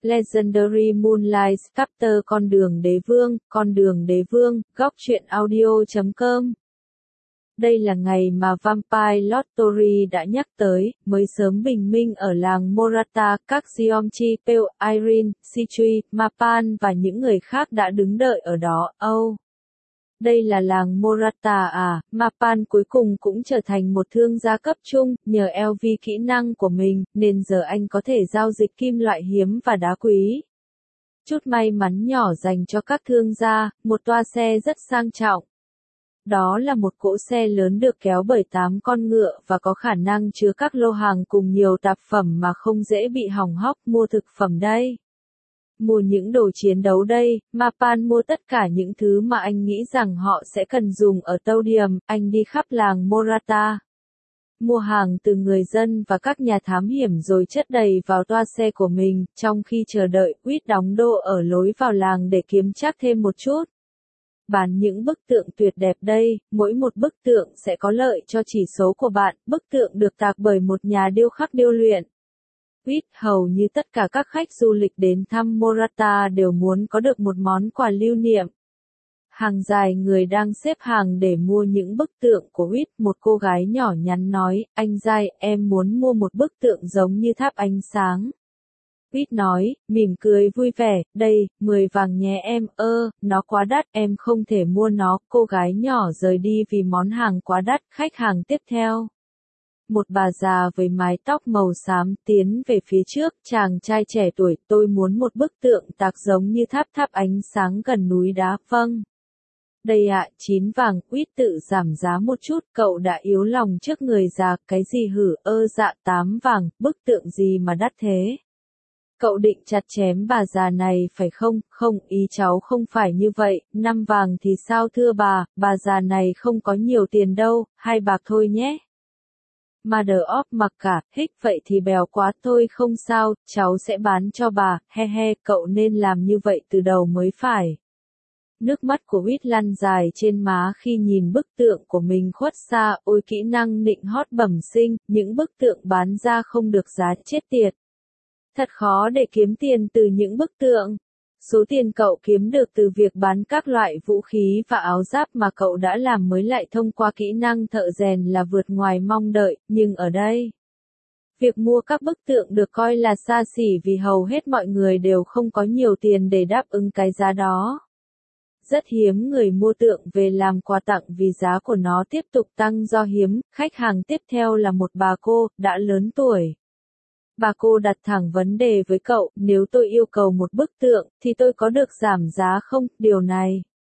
Legendary Moonlight Chapter Con đường đế vương, góc truyện audio.com. Đây là ngày mà Vampire Lottery đã nhắc tới, mới sớm bình minh ở làng Morata, các Xiomchi, Pale, Irene, Sichui, Mapan và những người khác đã đứng đợi ở đó. Đây là làng Morata à? Mapan cuối cùng cũng trở thành một thương gia cấp trung, nhờ LV kỹ năng của mình, nên giờ anh có thể giao dịch kim loại hiếm và đá quý. Chút may mắn nhỏ dành cho các thương gia, một toa xe rất sang trọng. Đó là một cỗ xe lớn được kéo bởi 8 con ngựa và có khả năng chứa các lô hàng cùng nhiều tạp phẩm mà không dễ bị hỏng hóc. Mua thực phẩm đây. Mua những đồ chiến đấu đây. Mapan mua tất cả những thứ mà anh nghĩ rằng họ sẽ cần dùng ở Taudium. Anh đi khắp làng Morata, mua hàng từ người dân và các nhà thám hiểm rồi chất đầy vào toa xe của mình. Trong khi chờ đợi, Quýt đóng đô ở lối vào làng để kiếm trác thêm một chút. Bán những bức tượng tuyệt đẹp đây, mỗi một bức tượng sẽ có lợi cho chỉ số của bạn. Bức tượng được tạc bởi một nhà điêu khắc điêu luyện. Quýt, hầu như tất cả các khách du lịch đến thăm Morata đều muốn có được một món quà lưu niệm. Hàng dài người đang xếp hàng để mua những bức tượng của Quýt. Một cô gái nhỏ nhắn nói, anh Giai, em muốn mua một bức tượng giống như tháp ánh sáng. Quýt nói, mỉm cười vui vẻ, đây, 10 vàng nhé em. Nó quá đắt, em không thể mua nó. Cô gái nhỏ rời đi vì món hàng quá đắt. Khách hàng tiếp theo, một bà già với mái tóc màu xám tiến về phía trước. Chàng trai trẻ tuổi, tôi muốn một bức tượng tạc giống như tháp ánh sáng gần núi đá. Vâng. Đây ạ, 9 vàng. Quýt tự giảm giá một chút. Cậu đã yếu lòng trước người già. Cái gì hử? Dạ 8 vàng. Bức tượng gì mà đắt thế? Cậu định chặt chém bà già này phải không? Không, ý cháu không phải như vậy. 5 vàng thì sao thưa bà già này không có nhiều tiền đâu, 2 bạc thôi nhé. Mother of mặc cả, vậy thì bèo quá. Thôi không sao, cháu sẽ bán cho bà. Cậu nên làm như vậy từ đầu mới phải. Nước mắt của Quýt lăn dài trên má khi nhìn bức tượng của mình khuất xa. Ôi kỹ năng nịnh hót bẩm sinh, những bức tượng bán ra không được giá, chết tiệt. Thật khó để kiếm tiền từ những bức tượng. Số tiền cậu kiếm được từ việc bán các loại vũ khí và áo giáp mà cậu đã làm mới lại thông qua kỹ năng thợ rèn là vượt ngoài mong đợi, nhưng ở đây, việc mua các bức tượng được coi là xa xỉ vì hầu hết mọi người đều không có nhiều tiền để đáp ứng cái giá đó. Rất hiếm người mua tượng về làm quà tặng vì giá của nó tiếp tục tăng do hiếm. Khách hàng tiếp theo là một bà cô, đã lớn tuổi. Bà cô đặt thẳng vấn đề với cậu, nếu tôi yêu cầu một bức tượng, thì tôi có được giảm giá không? Điều này,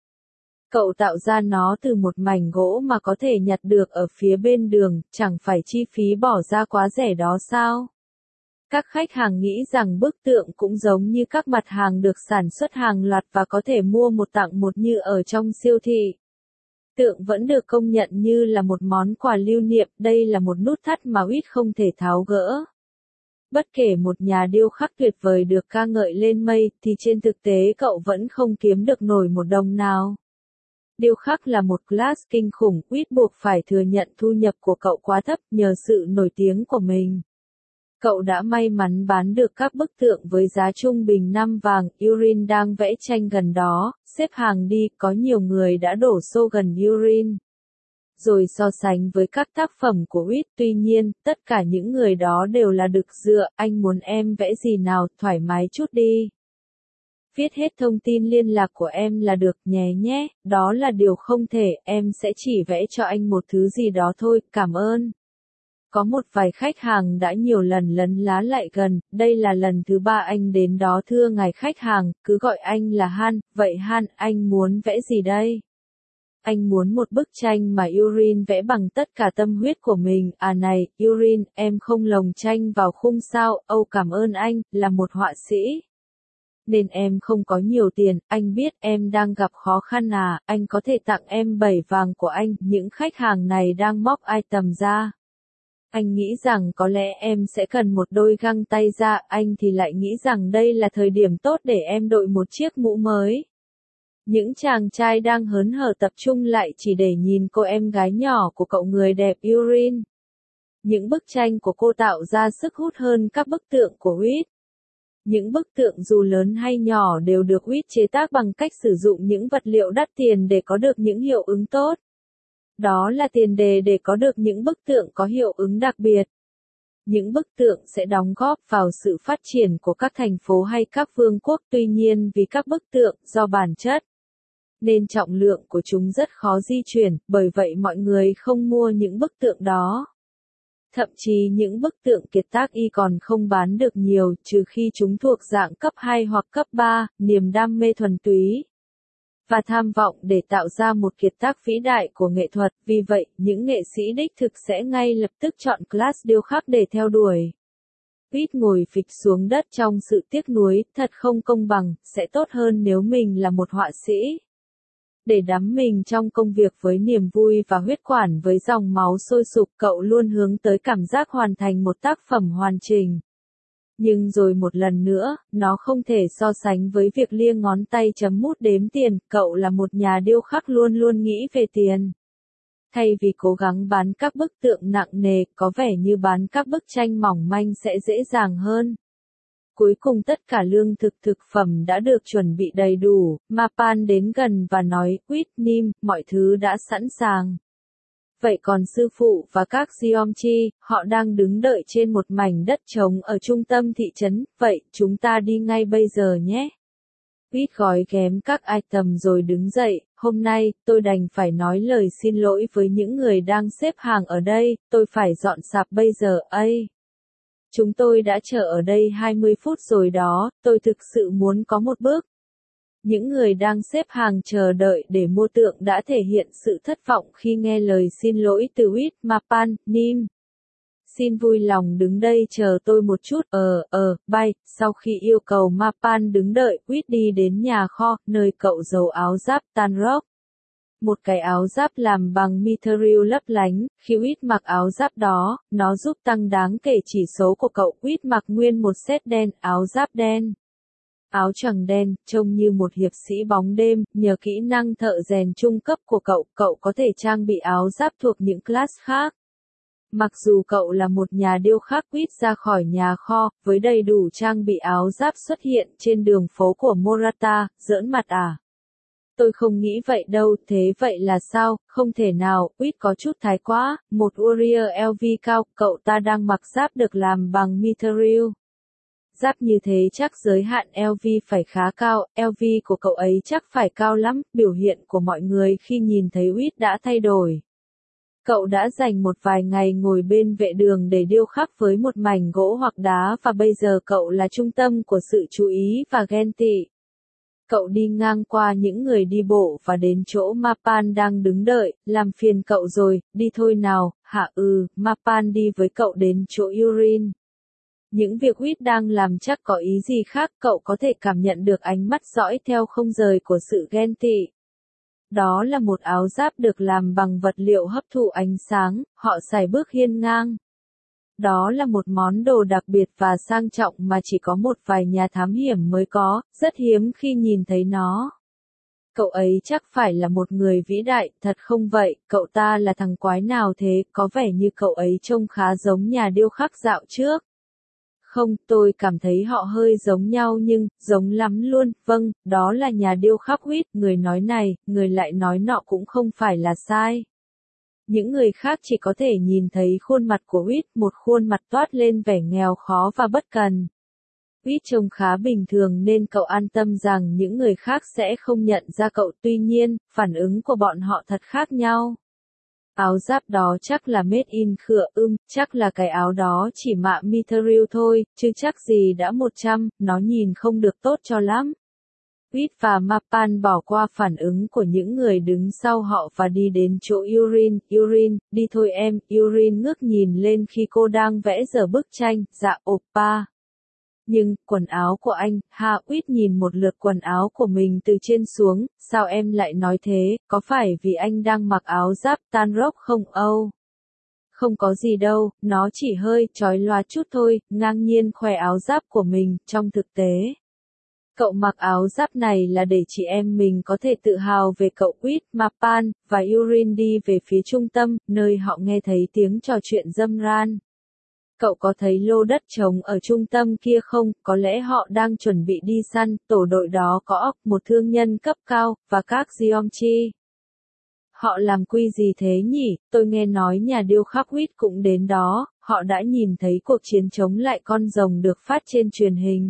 cậu tạo ra nó từ một mảnh gỗ mà có thể nhặt được ở phía bên đường, chẳng phải chi phí bỏ ra quá rẻ đó sao? Các khách hàng nghĩ rằng bức tượng cũng giống như các mặt hàng được sản xuất hàng loạt và có thể mua một tặng một như ở trong siêu thị. Tượng vẫn được công nhận như là một món quà lưu niệm, đây là một nút thắt mà Quýt không thể tháo gỡ. Bất kể một nhà điêu khắc tuyệt vời được ca ngợi lên mây, thì trên thực tế cậu vẫn không kiếm được nổi một đồng nào. Điêu khắc là một class kinh khủng, Quýt buộc phải thừa nhận thu nhập của cậu quá thấp nhờ sự nổi tiếng của mình. Cậu đã may mắn bán được các bức tượng với giá trung bình 5 vàng. Irene đang vẽ tranh gần đó, xếp hàng đi, có nhiều người đã đổ xô gần Irene. Rồi so sánh với các tác phẩm của Quýt, tuy nhiên, tất cả những người đó đều là đực dựa. Anh muốn em vẽ gì nào, thoải mái chút đi. Viết hết thông tin liên lạc của em là được nhé, đó là điều không thể, em sẽ chỉ vẽ cho anh một thứ gì đó thôi, cảm ơn. Có một vài khách hàng đã nhiều lần lấn lá lại gần, đây là lần thứ 3 anh đến đó. Thưa ngài khách hàng, cứ gọi anh là Han. Vậy Han, anh muốn vẽ gì đây? Anh muốn một bức tranh mà Irene vẽ bằng tất cả tâm huyết của mình. À này, Irene, em không lồng tranh vào khung sao? Cảm ơn anh, là một họa sĩ. Nên em không có nhiều tiền, anh biết em đang gặp khó khăn à, anh có thể tặng em 7 vàng của anh. Những khách hàng này đang móc item ra. Anh nghĩ rằng có lẽ em sẽ cần một đôi găng tay ra, anh thì lại nghĩ rằng đây là thời điểm tốt để em đội một chiếc mũ mới. Những chàng trai đang hớn hở tập trung lại chỉ để nhìn cô em gái nhỏ của cậu người đẹp Irene. Những bức tranh của cô tạo ra sức hút hơn các bức tượng của Quýt. Những bức tượng dù lớn hay nhỏ đều được Witt chế tác bằng cách sử dụng những vật liệu đắt tiền để có được những hiệu ứng tốt. Đó là tiền đề để có được những bức tượng có hiệu ứng đặc biệt. Những bức tượng sẽ đóng góp vào sự phát triển của các thành phố hay các vương quốc, tuy nhiên vì các bức tượng do bản chất nên trọng lượng của chúng rất khó di chuyển, bởi vậy mọi người không mua những bức tượng đó. Thậm chí những bức tượng kiệt tác y còn không bán được nhiều, trừ khi chúng thuộc dạng cấp 2 hoặc cấp 3, niềm đam mê thuần túy và tham vọng để tạo ra một kiệt tác vĩ đại của nghệ thuật, vì vậy, những nghệ sĩ đích thực sẽ ngay lập tức chọn class điêu khắc để theo đuổi. Witt ngồi phịch xuống đất trong sự tiếc nuối, thật không công bằng, sẽ tốt hơn nếu mình là một họa sĩ. Để đắm mình trong công việc với niềm vui và huyết quản với dòng máu sôi sục, cậu luôn hướng tới cảm giác hoàn thành một tác phẩm hoàn chỉnh. Nhưng rồi một lần nữa, nó không thể so sánh với việc lia ngón tay chấm mút đếm tiền, cậu là một nhà điêu khắc luôn luôn nghĩ về tiền. Thay vì cố gắng bán các bức tượng nặng nề, có vẻ như bán các bức tranh mỏng manh sẽ dễ dàng hơn. Cuối cùng tất cả lương thực thực phẩm đã được chuẩn bị đầy đủ, Mapan đến gần và nói, Witt, Nim, mọi thứ đã sẵn sàng. Vậy còn sư phụ và các Geomchi, họ đang đứng đợi trên một mảnh đất trống ở trung tâm thị trấn, vậy chúng ta đi ngay bây giờ nhé. Witt gói ghém các item rồi đứng dậy, hôm nay, tôi đành phải nói lời xin lỗi với những người đang xếp hàng ở đây, tôi phải dọn sạp bây giờ, ấy. Chúng tôi đã chờ ở đây 20 phút rồi đó, tôi thực sự muốn có một bước. Những người đang xếp hàng chờ đợi để mua tượng đã thể hiện sự thất vọng khi nghe lời xin lỗi từ Witt, Mapan, Nim. Xin vui lòng đứng đây chờ tôi một chút, bye. Sau khi yêu cầu Mapan đứng đợi, Witt đi đến nhà kho, nơi cậu giấu áo giáp Tanrock. Một cái áo giáp làm bằng mithril lấp lánh, khi Witt mặc áo giáp đó, nó giúp tăng đáng kể chỉ số của cậu. Witt mặc nguyên một set đen, áo giáp đen. Áo choàng đen, trông như một hiệp sĩ bóng đêm, nhờ kỹ năng thợ rèn trung cấp của cậu có thể trang bị áo giáp thuộc những class khác. Mặc dù cậu là một nhà điêu khắc, Witt ra khỏi nhà kho, với đầy đủ trang bị áo giáp xuất hiện trên đường phố của Morata, giỡn mặt à? Tôi không nghĩ vậy đâu, thế vậy là sao, không thể nào, Witt có chút thái quá, một warrior LV cao, cậu ta đang mặc giáp được làm bằng mithril. Giáp như thế chắc giới hạn LV phải khá cao, LV của cậu ấy chắc phải cao lắm, biểu hiện của mọi người khi nhìn thấy Witt đã thay đổi. Cậu đã dành một vài ngày ngồi bên vệ đường để điêu khắc với một mảnh gỗ hoặc đá và bây giờ cậu là trung tâm của sự chú ý và ghen tị. Cậu đi ngang qua những người đi bộ và đến chỗ Mapan đang đứng đợi, làm phiền cậu rồi, đi thôi nào, hả Mapan đi với cậu đến chỗ Urin. Những việc Witt đang làm chắc có ý gì khác, cậu có thể cảm nhận được ánh mắt dõi theo không rời của sự ghen tị. Đó là một áo giáp được làm bằng vật liệu hấp thụ ánh sáng, họ sải bước hiên ngang. Đó là một món đồ đặc biệt và sang trọng mà chỉ có một vài nhà thám hiểm mới có, rất hiếm khi nhìn thấy nó. Cậu ấy chắc phải là một người vĩ đại, thật không vậy, cậu ta là thằng quái nào thế, có vẻ như cậu ấy trông khá giống nhà điêu khắc dạo trước. Không, tôi cảm thấy họ hơi giống nhau nhưng, giống lắm luôn, vâng, đó là nhà điêu khắc Witt, người nói này, người lại nói nọ cũng không phải là sai. Những người khác chỉ có thể nhìn thấy khuôn mặt của Witt, một khuôn mặt toát lên vẻ nghèo khó và bất cần. Witt trông khá bình thường nên cậu an tâm rằng những người khác sẽ không nhận ra cậu, tuy nhiên, phản ứng của bọn họ thật khác nhau. Áo giáp đó chắc là made in Khựa, chắc là cái áo đó chỉ mạ mithril thôi, chứ chắc gì đã 100, nó nhìn không được tốt cho lắm. Witt và Mapan bỏ qua phản ứng của những người đứng sau họ và đi đến chỗ Urin. Urin, đi thôi em. Urin ngước nhìn lên khi cô đang vẽ dở bức tranh, dạ oppa. Nhưng, quần áo của anh, Witt nhìn một lượt quần áo của mình từ trên xuống, sao em lại nói thế, có phải vì anh đang mặc áo giáp Tanrock không Âu? Không có gì đâu, nó chỉ hơi chói lòa chút thôi, ngang nhiên khoe áo giáp của mình, trong thực tế. Cậu mặc áo giáp này là để chị em mình có thể tự hào về cậu. Witt, Mapan, và Urin đi về phía trung tâm, nơi họ nghe thấy tiếng trò chuyện râm ran. Cậu có thấy lô đất trống ở trung tâm kia không? Có lẽ họ đang chuẩn bị đi săn, tổ đội đó có óc, một thương nhân cấp cao, và các geomchi. Họ làm quy gì thế nhỉ? Tôi nghe nói nhà điêu khắc Huyết cũng đến đó, họ đã nhìn thấy cuộc chiến chống lại con rồng được phát trên truyền hình.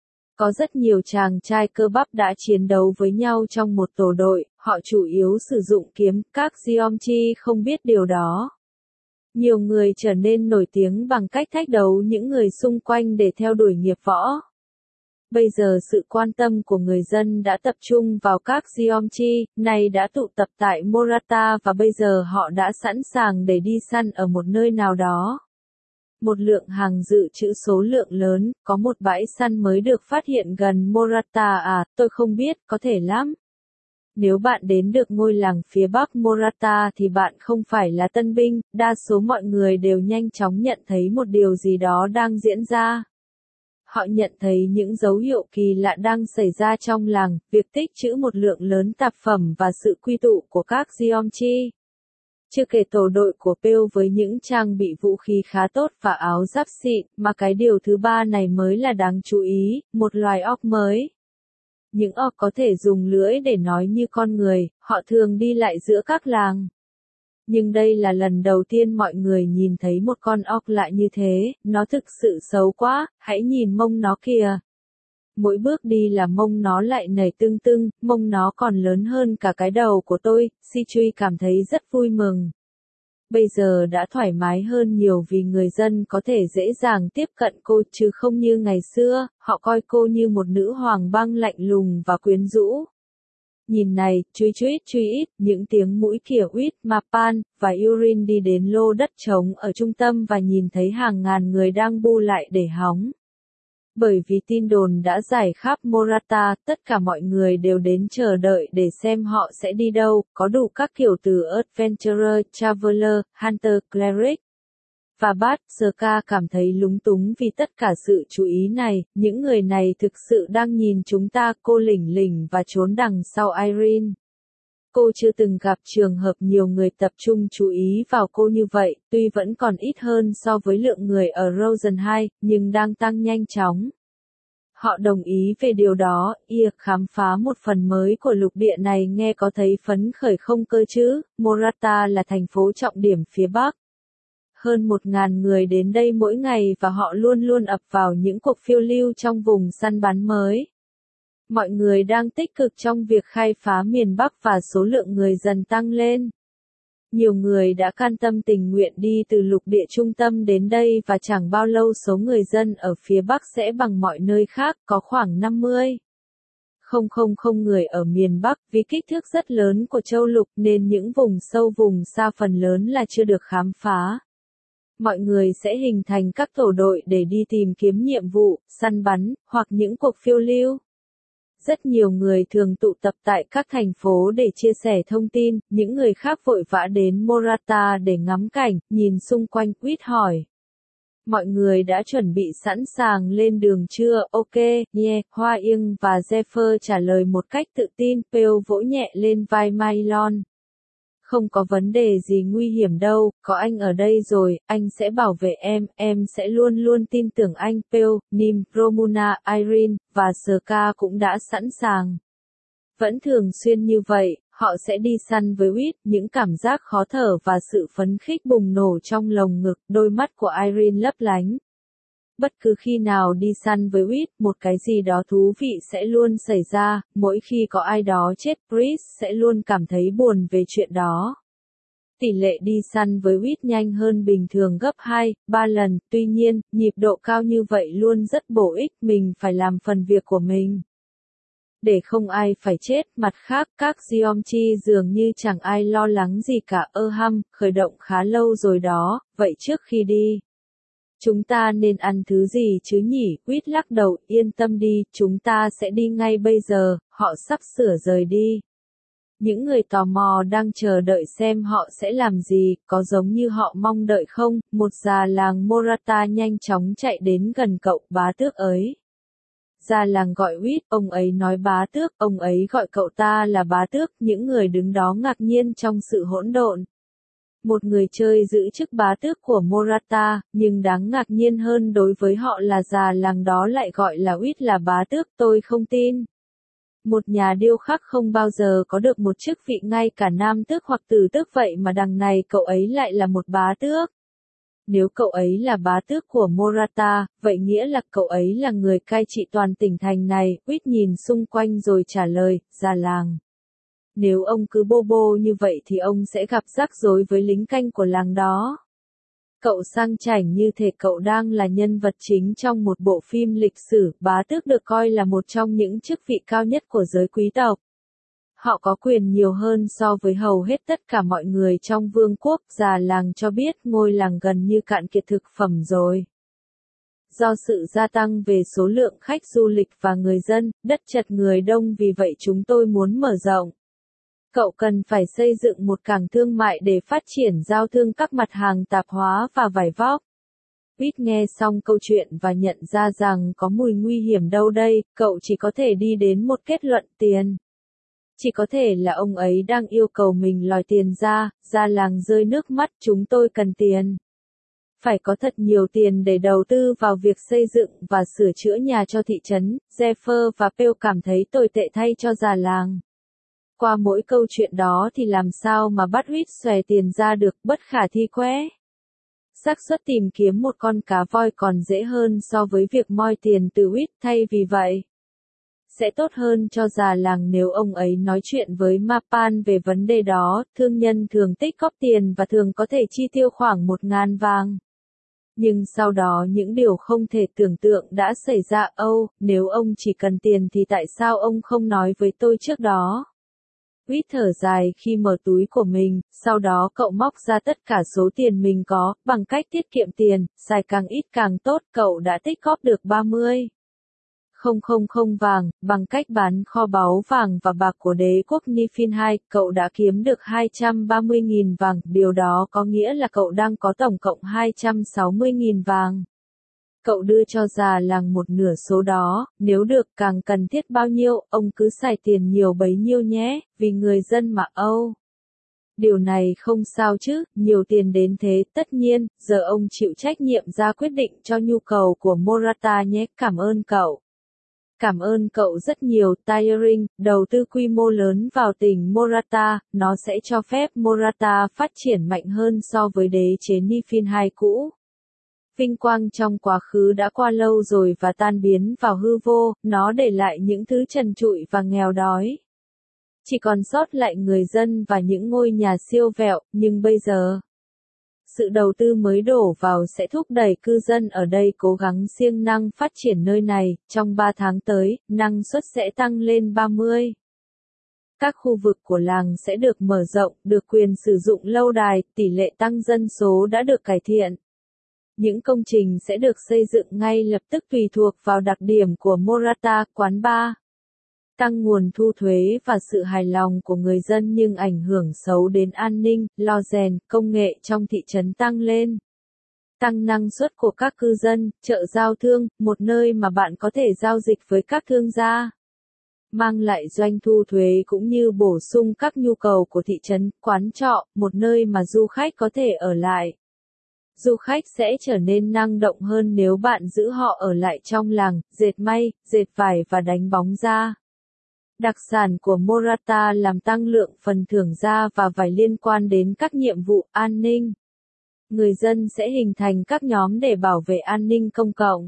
Có rất nhiều chàng trai cơ bắp đã chiến đấu với nhau trong một tổ đội, họ chủ yếu sử dụng kiếm, các geomchi không biết điều đó. Nhiều người trở nên nổi tiếng bằng cách thách đấu những người xung quanh để theo đuổi nghiệp võ. Bây giờ sự quan tâm của người dân đã tập trung vào các geomchi, này đã tụ tập tại Morata và bây giờ họ đã sẵn sàng để đi săn ở một nơi nào đó. Một lượng hàng dự trữ số lượng lớn, có một bãi săn mới được phát hiện gần Morata à, tôi không biết, có thể lắm. Nếu bạn đến được ngôi làng phía bắc Morata thì bạn không phải là tân binh, đa số mọi người đều nhanh chóng nhận thấy một điều gì đó đang diễn ra. Họ nhận thấy những dấu hiệu kỳ lạ đang xảy ra trong làng, việc tích trữ một lượng lớn tạp phẩm và sự quy tụ của các geomchi. Chưa kể tổ đội của Pale với những trang bị vũ khí khá tốt và áo giáp xịn, mà cái điều thứ ba này mới là đáng chú ý, một loài óc mới. Những óc có thể dùng lưỡi để nói như con người, họ thường đi lại giữa các làng. Nhưng đây là lần đầu tiên mọi người nhìn thấy một con óc lạ như thế, nó thực sự xấu quá, hãy nhìn mông nó kìa. Mỗi bước đi là mông nó lại nảy tưng tưng, mông nó còn lớn hơn cả cái đầu của tôi, Sichui cảm thấy rất vui mừng. Bây giờ đã thoải mái hơn nhiều vì người dân có thể dễ dàng tiếp cận cô chứ không như ngày xưa, họ coi cô như một nữ hoàng băng lạnh lùng và quyến rũ. Nhìn này, chuối ít, những tiếng mũi kỉa Huyết, Mapan, và Urin đi đến lô đất trống ở trung tâm và nhìn thấy hàng ngàn người đang bu lại để hóng. Bởi vì tin đồn đã rải khắp Morata, tất cả mọi người đều đến chờ đợi để xem họ sẽ đi đâu, có đủ các kiểu từ Adventurer, Traveler, Hunter, Cleric. Và Bart Saka cảm thấy lúng túng vì tất cả sự chú ý này, những người này thực sự đang nhìn chúng ta, cô lỉnh lỉnh và trốn đằng sau Irene. Cô chưa từng gặp trường hợp nhiều người tập trung chú ý vào cô như vậy, tuy vẫn còn ít hơn so với lượng người ở Rosen 2, nhưng đang tăng nhanh chóng. Họ đồng ý về điều đó, khám phá một phần mới của lục địa này nghe có thấy phấn khởi không cơ chứ, Morata là thành phố trọng điểm phía Bắc. Hơn 1.000 người đến đây mỗi ngày và họ luôn luôn ập vào những cuộc phiêu lưu trong vùng săn bắn mới. Mọi người đang tích cực trong việc khai phá miền Bắc và số lượng người dần tăng lên. Nhiều người đã can tâm tình nguyện đi từ lục địa trung tâm đến đây và chẳng bao lâu số người dân ở phía Bắc sẽ bằng mọi nơi khác, có khoảng 50,000 người ở miền Bắc, vì kích thước rất lớn của châu lục nên những vùng sâu vùng xa phần lớn là chưa được khám phá. Mọi người sẽ hình thành các tổ đội để đi tìm kiếm nhiệm vụ, săn bắn, hoặc những cuộc phiêu lưu. Rất nhiều người thường tụ tập tại các thành phố để chia sẻ thông tin, những người khác vội vã đến Morata để ngắm cảnh, nhìn xung quanh. Quýt hỏi. Mọi người đã chuẩn bị sẵn sàng lên đường chưa? Ok, yeah, Hoa Yên và Zephyr trả lời một cách tự tin, Pale vỗ nhẹ lên vai Mylon. Không có vấn đề gì nguy hiểm đâu, có anh ở đây rồi, anh sẽ bảo vệ em sẽ luôn luôn tin tưởng anh. Pale, Nim, Romuna, Irene, và Ska cũng đã sẵn sàng. Vẫn thường xuyên như vậy, họ sẽ đi săn với Huyết, những cảm giác khó thở và sự phấn khích bùng nổ trong lồng ngực, đôi mắt của Irene lấp lánh. Bất cứ khi nào đi săn với Huyết, một cái gì đó thú vị sẽ luôn xảy ra, mỗi khi có ai đó chết, Chris sẽ luôn cảm thấy buồn về chuyện đó. Tỷ lệ đi săn với Huyết nhanh hơn bình thường gấp 2-3 lần, tuy nhiên, nhịp độ cao như vậy luôn rất bổ ích, mình phải làm phần việc của mình. Để không ai phải chết, mặt khác, các geomchi dường như chẳng ai lo lắng gì cả. Khởi động khá lâu rồi đó, vậy trước khi đi. Chúng ta nên ăn thứ gì chứ nhỉ? Quýt lắc đầu, yên tâm đi, chúng ta sẽ đi ngay bây giờ, họ sắp sửa rời đi. Những người tò mò đang chờ đợi xem họ sẽ làm gì, có giống như họ mong đợi không? Một già làng Morata nhanh chóng chạy đến gần cậu, bá tước ấy. Già làng gọi Huyết, ông ấy nói bá tước, ông ấy gọi cậu ta là bá tước, những người đứng đó ngạc nhiên trong sự hỗn độn. Một người chơi giữ chức bá tước của Morata, nhưng đáng ngạc nhiên hơn đối với họ là già làng đó lại gọi là Uýt là bá tước, tôi không tin. Một nhà điêu khắc không bao giờ có được một chức vị ngay cả nam tước hoặc tử tước vậy mà đằng này cậu ấy lại là một bá tước. Nếu cậu ấy là bá tước của Morata, vậy nghĩa là cậu ấy là người cai trị toàn tỉnh thành này, Uýt nhìn xung quanh rồi trả lời, già làng. Nếu ông cứ bô bô như vậy thì ông sẽ gặp rắc rối với lính canh của làng đó. Cậu sang chảnh như thể cậu đang là nhân vật chính trong một bộ phim lịch sử, bá tước được coi là một trong những chức vị cao nhất của giới quý tộc. Họ có quyền nhiều hơn so với hầu hết tất cả mọi người trong vương quốc, già làng cho biết ngôi làng gần như cạn kiệt thực phẩm rồi. Do sự gia tăng về số lượng khách du lịch và người dân, đất chật người đông vì vậy chúng tôi muốn mở rộng. Cậu cần phải xây dựng một cảng thương mại để phát triển giao thương các mặt hàng tạp hóa và vải vóc. Pete nghe xong câu chuyện và nhận ra rằng có mùi nguy hiểm đâu đây, cậu chỉ có thể đi đến một kết luận tiền. Chỉ có thể là ông ấy đang yêu cầu mình lòi tiền ra, già làng rơi nước mắt, chúng tôi cần tiền. Phải có thật nhiều tiền để đầu tư vào việc xây dựng và sửa chữa nhà cho thị trấn. Jeffer và Peel cảm thấy tồi tệ thay cho già làng. Qua mỗi câu chuyện đó thì làm sao mà bắt Uýt xòe tiền ra được, bất khả thi quá. Xác suất tìm kiếm một con cá voi còn dễ hơn so với việc moi tiền từ Uýt, thay vì vậy. Sẽ tốt hơn cho già làng nếu ông ấy nói chuyện với Mapan về vấn đề đó, thương nhân thường tích góp tiền và thường có thể chi tiêu khoảng 1.000 vàng. Nhưng sau đó những điều không thể tưởng tượng đã xảy ra. Nếu ông chỉ cần tiền thì tại sao ông không nói với tôi trước đó? Uýt thở dài khi mở túi của mình, sau đó cậu móc ra tất cả số tiền mình có, bằng cách tiết kiệm tiền, xài càng ít càng tốt, cậu đã tích góp được 30.000 vàng, bằng cách bán kho báu vàng và bạc của đế quốc Niflheim, cậu đã kiếm được 230.000 vàng, điều đó có nghĩa là cậu đang có tổng cộng 260.000 vàng. Cậu đưa cho già làng một nửa số đó, nếu được càng cần thiết bao nhiêu, ông cứ xài tiền nhiều bấy nhiêu nhé, vì người dân mà. Điều này không sao chứ, nhiều tiền đến thế, tất nhiên, giờ ông chịu trách nhiệm ra quyết định cho nhu cầu của Morata nhé, cảm ơn cậu. Cảm ơn cậu rất nhiều. Tiring, đầu tư quy mô lớn vào tỉnh Morata, nó sẽ cho phép Morata phát triển mạnh hơn so với đế chế Niflheim cũ. Vinh quang trong quá khứ đã qua lâu rồi và tan biến vào hư vô, nó để lại những thứ trần trụi và nghèo đói. Chỉ còn sót lại người dân và những ngôi nhà siêu vẹo, nhưng bây giờ, sự đầu tư mới đổ vào sẽ thúc đẩy cư dân ở đây cố gắng siêng năng phát triển nơi này. Trong 3 tháng tới, năng suất sẽ tăng lên 30. Các khu vực của làng sẽ được mở rộng, được quyền sử dụng lâu đài, tỷ lệ tăng dân số đã được cải thiện. Những công trình sẽ được xây dựng ngay lập tức tùy thuộc vào đặc điểm của Morata, quán bar. Tăng nguồn thu thuế và sự hài lòng của người dân nhưng ảnh hưởng xấu đến an ninh, lo rèn, công nghệ trong thị trấn tăng lên. Tăng năng suất của các cư dân, chợ giao thương, một nơi mà bạn có thể giao dịch với các thương gia. Mang lại doanh thu thuế cũng như bổ sung các nhu cầu của thị trấn, quán trọ, một nơi mà du khách có thể ở lại. Du khách sẽ trở nên năng động hơn nếu bạn giữ họ ở lại trong làng, dệt may, dệt vải và đánh bóng da. Đặc sản của Morata làm tăng lượng phần thưởng da và vải liên quan đến các nhiệm vụ an ninh. Người dân sẽ hình thành các nhóm để bảo vệ an ninh công cộng.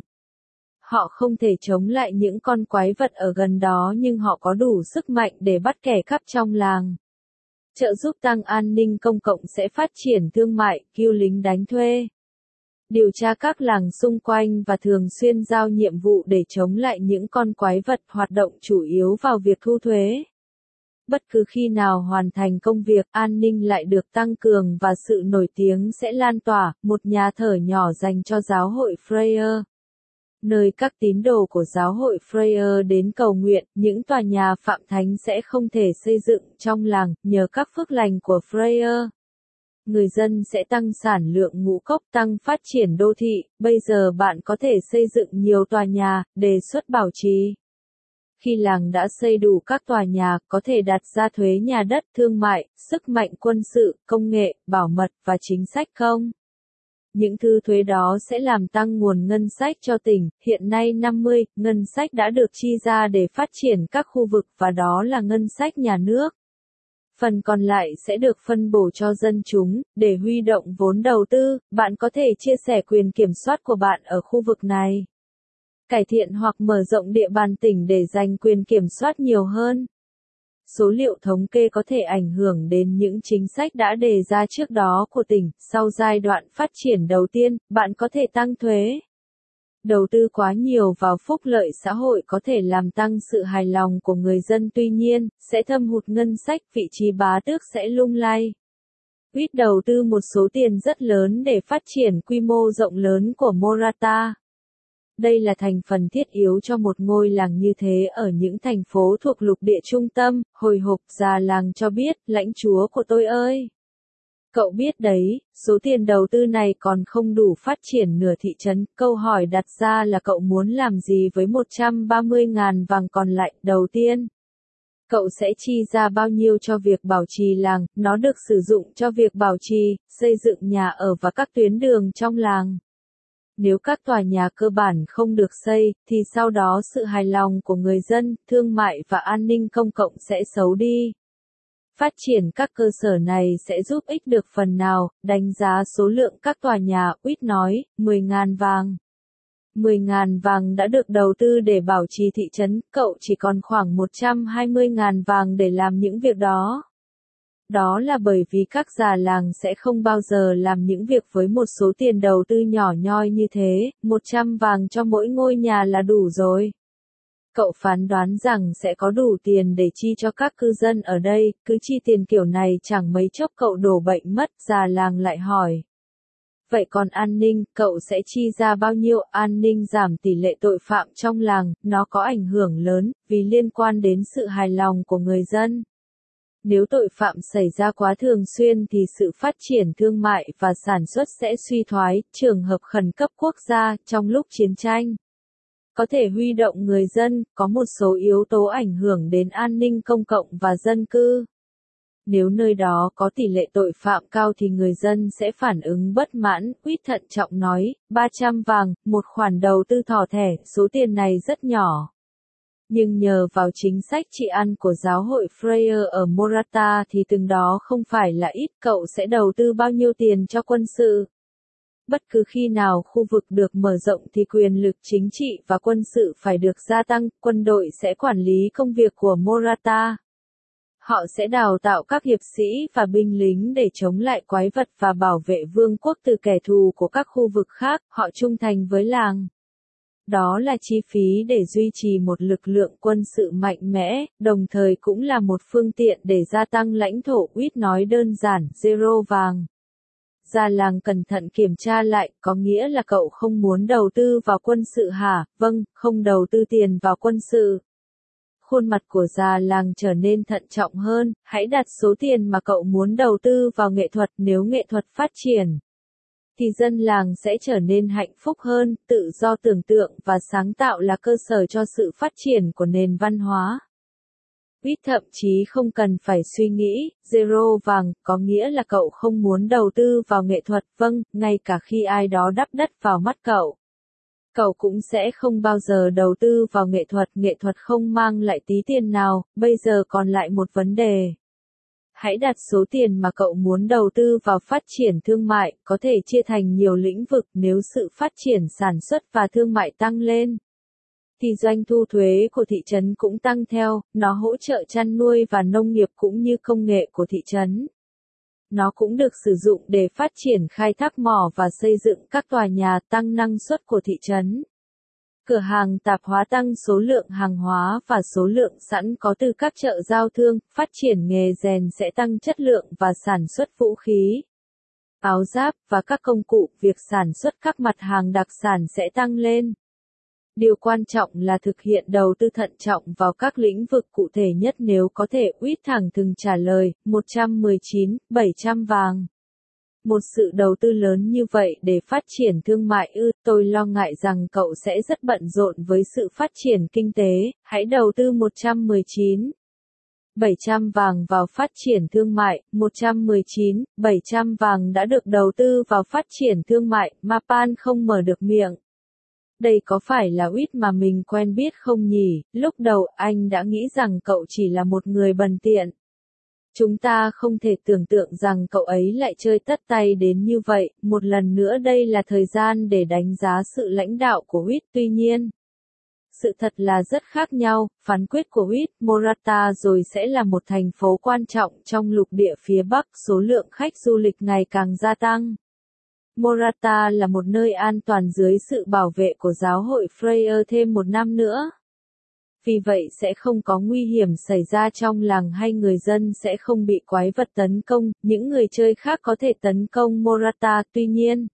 Họ không thể chống lại những con quái vật ở gần đó nhưng họ có đủ sức mạnh để bắt kẻ cắp trong làng. Trợ giúp tăng an ninh công cộng sẽ phát triển thương mại, cứu lính đánh thuê. Điều tra các làng xung quanh và thường xuyên giao nhiệm vụ để chống lại những con quái vật, hoạt động chủ yếu vào việc thu thuế. Bất cứ khi nào hoàn thành công việc, an ninh lại được tăng cường và sự nổi tiếng sẽ lan tỏa. Một nhà thờ nhỏ dành cho giáo hội Freya, nơi các tín đồ của giáo hội Freya đến cầu nguyện. Những tòa nhà phạm thánh sẽ không thể xây dựng trong làng, nhờ các phước lành của Freya. Người dân sẽ tăng sản lượng ngũ cốc, tăng phát triển đô thị. Bây giờ bạn có thể xây dựng nhiều tòa nhà, đề xuất bảo trì. Khi làng đã xây đủ các tòa nhà, có thể đặt ra thuế nhà đất, thương mại, sức mạnh quân sự, công nghệ, bảo mật và chính sách không? Những thứ thuế đó sẽ làm tăng nguồn ngân sách cho tỉnh. Hiện nay 50, ngân sách đã được chi ra để phát triển các khu vực và đó là ngân sách nhà nước. Phần còn lại sẽ được phân bổ cho dân chúng, để huy động vốn đầu tư. Bạn có thể chia sẻ quyền kiểm soát của bạn ở khu vực này. Cải thiện hoặc mở rộng địa bàn tỉnh để giành quyền kiểm soát nhiều hơn. Số liệu thống kê có thể ảnh hưởng đến những chính sách đã đề ra trước đó của tỉnh. Sau giai đoạn phát triển đầu tiên, bạn có thể tăng thuế. Đầu tư quá nhiều vào phúc lợi xã hội có thể làm tăng sự hài lòng của người dân, tuy nhiên, sẽ thâm hụt ngân sách, vị trí bá tước sẽ lung lay. Quýt đầu tư một số tiền rất lớn để phát triển quy mô rộng lớn của Morata. Đây là thành phần thiết yếu cho một ngôi làng như thế ở những thành phố thuộc lục địa trung tâm. Hồi hộp, già làng cho biết, lãnh chúa của tôi ơi! Cậu biết đấy, số tiền đầu tư này còn không đủ phát triển nửa thị trấn. Câu hỏi đặt ra là cậu muốn làm gì với 130.000 vàng còn lại. Đầu tiên, cậu sẽ chi ra bao nhiêu cho việc bảo trì làng? Nó được sử dụng cho việc bảo trì, xây dựng nhà ở và các tuyến đường trong làng. Nếu các tòa nhà cơ bản không được xây, thì sau đó sự hài lòng của người dân, thương mại và an ninh công cộng sẽ xấu đi. Phát triển các cơ sở này sẽ giúp ích được phần nào. Đánh giá số lượng các tòa nhà, Quýt nói, 10.000 vàng. 10.000 vàng đã được đầu tư để bảo trì thị trấn, cậu chỉ còn khoảng 120.000 vàng để làm những việc đó. Đó là bởi vì các già làng sẽ không bao giờ làm những việc với một số tiền đầu tư nhỏ nhoi như thế. 100 vàng cho mỗi ngôi nhà là đủ rồi. Cậu phán đoán rằng sẽ có đủ tiền để chi cho các cư dân ở đây, cứ chi tiền kiểu này chẳng mấy chốc cậu đổ bệnh mất. Già làng lại hỏi. Vậy còn an ninh, cậu sẽ chi ra bao nhiêu? An ninh giảm tỷ lệ tội phạm trong làng, nó có ảnh hưởng lớn, vì liên quan đến sự hài lòng của người dân. Nếu tội phạm xảy ra quá thường xuyên thì sự phát triển thương mại và sản xuất sẽ suy thoái. Trường hợp khẩn cấp quốc gia, trong lúc chiến tranh, có thể huy động người dân. Có một số yếu tố ảnh hưởng đến an ninh công cộng và dân cư. Nếu nơi đó có tỷ lệ tội phạm cao thì người dân sẽ phản ứng bất mãn. Quýt thận trọng nói, 300 vàng, một khoản đầu tư thỏ thẻ, số tiền này rất nhỏ. Nhưng nhờ vào chính sách trị ăn của giáo hội Freire ở Morata thì từng đó không phải là ít. Cậu sẽ đầu tư bao nhiêu tiền cho quân sự? Bất cứ khi nào khu vực được mở rộng thì quyền lực chính trị và quân sự phải được gia tăng. Quân đội sẽ quản lý công việc của Morata. Họ sẽ đào tạo các hiệp sĩ và binh lính để chống lại quái vật và bảo vệ vương quốc từ kẻ thù của các khu vực khác. Họ trung thành với làng. Đó là chi phí để duy trì một lực lượng quân sự mạnh mẽ, đồng thời cũng là một phương tiện để gia tăng lãnh thổ. Quýt nói đơn giản, 0 vàng. Già làng cẩn thận kiểm tra lại, có nghĩa là cậu không muốn đầu tư vào quân sự hả? Vâng, không đầu tư tiền vào quân sự. Khuôn mặt của già làng trở nên thận trọng hơn. Hãy đặt số tiền mà cậu muốn đầu tư vào nghệ thuật. Nếu nghệ thuật phát triển, thì dân làng sẽ trở nên hạnh phúc hơn. Tự do tưởng tượng và sáng tạo là cơ sở cho sự phát triển của nền văn hóa. Quýt thậm chí không cần phải suy nghĩ. 0 vàng, có nghĩa là cậu không muốn đầu tư vào nghệ thuật. Vâng, ngay cả khi ai đó đắp đất vào mắt cậu, cậu cũng sẽ không bao giờ đầu tư vào nghệ thuật. Nghệ thuật không mang lại tí tiền nào. Bây giờ còn lại một vấn đề. Hãy đặt số tiền mà cậu muốn đầu tư vào phát triển thương mại, có thể chia thành nhiều lĩnh vực. Nếu sự phát triển sản xuất và thương mại tăng lên, thì doanh thu thuế của thị trấn cũng tăng theo. Nó hỗ trợ chăn nuôi và nông nghiệp cũng như công nghệ của thị trấn. Nó cũng được sử dụng để phát triển khai thác mỏ và xây dựng các tòa nhà, tăng năng suất của thị trấn. Cửa hàng tạp hóa tăng số lượng hàng hóa và số lượng sẵn có từ các chợ giao thương. Phát triển nghề rèn sẽ tăng chất lượng và sản xuất vũ khí, áo giáp và các công cụ. Việc sản xuất các mặt hàng đặc sản sẽ tăng lên. Điều quan trọng là thực hiện đầu tư thận trọng vào các lĩnh vực cụ thể nhất nếu có thể. Quýt thẳng thừng trả lời, 119, 700 vàng. Một sự đầu tư lớn như vậy để phát triển thương mại ư, tôi lo ngại rằng cậu sẽ rất bận rộn với sự phát triển kinh tế, hãy đầu tư 119.700 vàng vào phát triển thương mại, 119.700 vàng đã được đầu tư vào phát triển thương mại, Mapan không mở được miệng. Đây có phải là Wit mà mình quen biết không nhỉ? Lúc đầu anh đã nghĩ rằng cậu chỉ là một người bần tiện. Chúng ta không thể tưởng tượng rằng cậu ấy lại chơi tất tay đến như vậy. Một lần nữa đây là thời gian để đánh giá sự lãnh đạo của Wit. Tuy nhiên, sự thật là rất khác nhau. Phán quyết của Wit Morata rồi sẽ là một thành phố quan trọng trong lục địa phía Bắc. Số lượng khách du lịch ngày càng gia tăng. Morata là một nơi an toàn dưới sự bảo vệ của giáo hội Freire thêm một năm nữa. Vì vậy sẽ không có nguy hiểm xảy ra trong làng hay người dân sẽ không bị quái vật tấn công, những người chơi khác có thể tấn công Morata, tuy nhiên,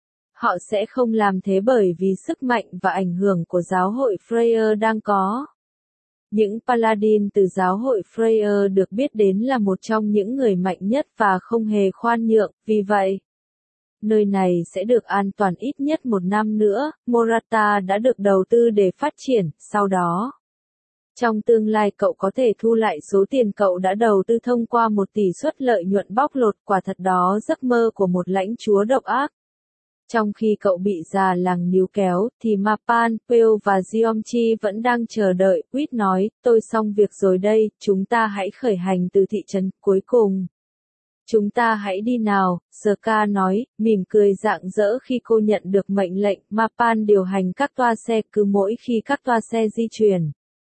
họ sẽ không làm thế bởi vì sức mạnh và ảnh hưởng của giáo hội Freire đang có. Những Paladin từ giáo hội Freire được biết đến là một trong những người mạnh nhất và không hề khoan nhượng, vì vậy, nơi này sẽ được an toàn ít nhất một năm nữa. Morata đã được đầu tư để phát triển, sau đó, trong tương lai cậu có thể thu lại số tiền cậu đã đầu tư thông qua một tỷ suất lợi nhuận bóc lột, quả thật đó giấc mơ của một lãnh chúa độc ác. Trong khi cậu bị già làng níu kéo, thì Mapan, Peo và Giomchi vẫn đang chờ đợi. Wit nói, tôi xong việc rồi đây, chúng ta hãy khởi hành từ thị trấn cuối cùng. Chúng ta hãy đi nào, Ska nói, mỉm cười rạng rỡ khi cô nhận được mệnh lệnh. Mapan điều hành các toa xe, cứ mỗi khi các toa xe di chuyển,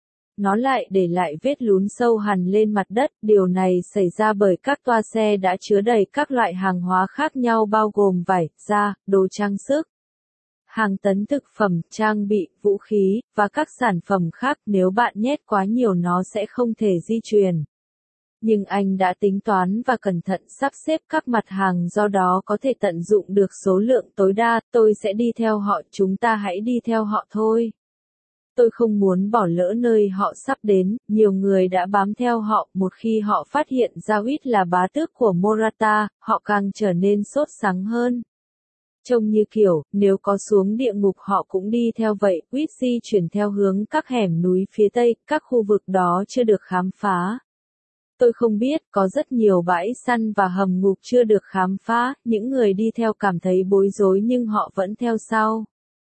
nó lại để lại vết lún sâu hằn lên mặt đất. Điều này xảy ra bởi các toa xe đã chứa đầy các loại hàng hóa khác nhau bao gồm vải, da, đồ trang sức, hàng tấn thực phẩm, trang bị, vũ khí, và các sản phẩm khác. Nếu bạn nhét quá nhiều nó sẽ không thể di chuyển. Nhưng anh đã tính toán và cẩn thận sắp xếp các mặt hàng do đó có thể tận dụng được số lượng tối đa. Tôi sẽ đi theo họ, chúng ta hãy đi theo họ thôi. Tôi không muốn bỏ lỡ nơi họ sắp đến. Nhiều người đã bám theo họ. Một khi họ phát hiện ra Wit là bá tước của Morata, họ càng trở nên sốt sắng hơn. Trông như kiểu, nếu có xuống địa ngục họ cũng đi theo vậy. Wit di chuyển theo hướng các hẻm núi phía tây, các khu vực đó chưa được khám phá. Tôi không biết, có rất nhiều bãi săn và hầm ngục chưa được khám phá. Những người đi theo cảm thấy bối rối nhưng họ vẫn theo sau.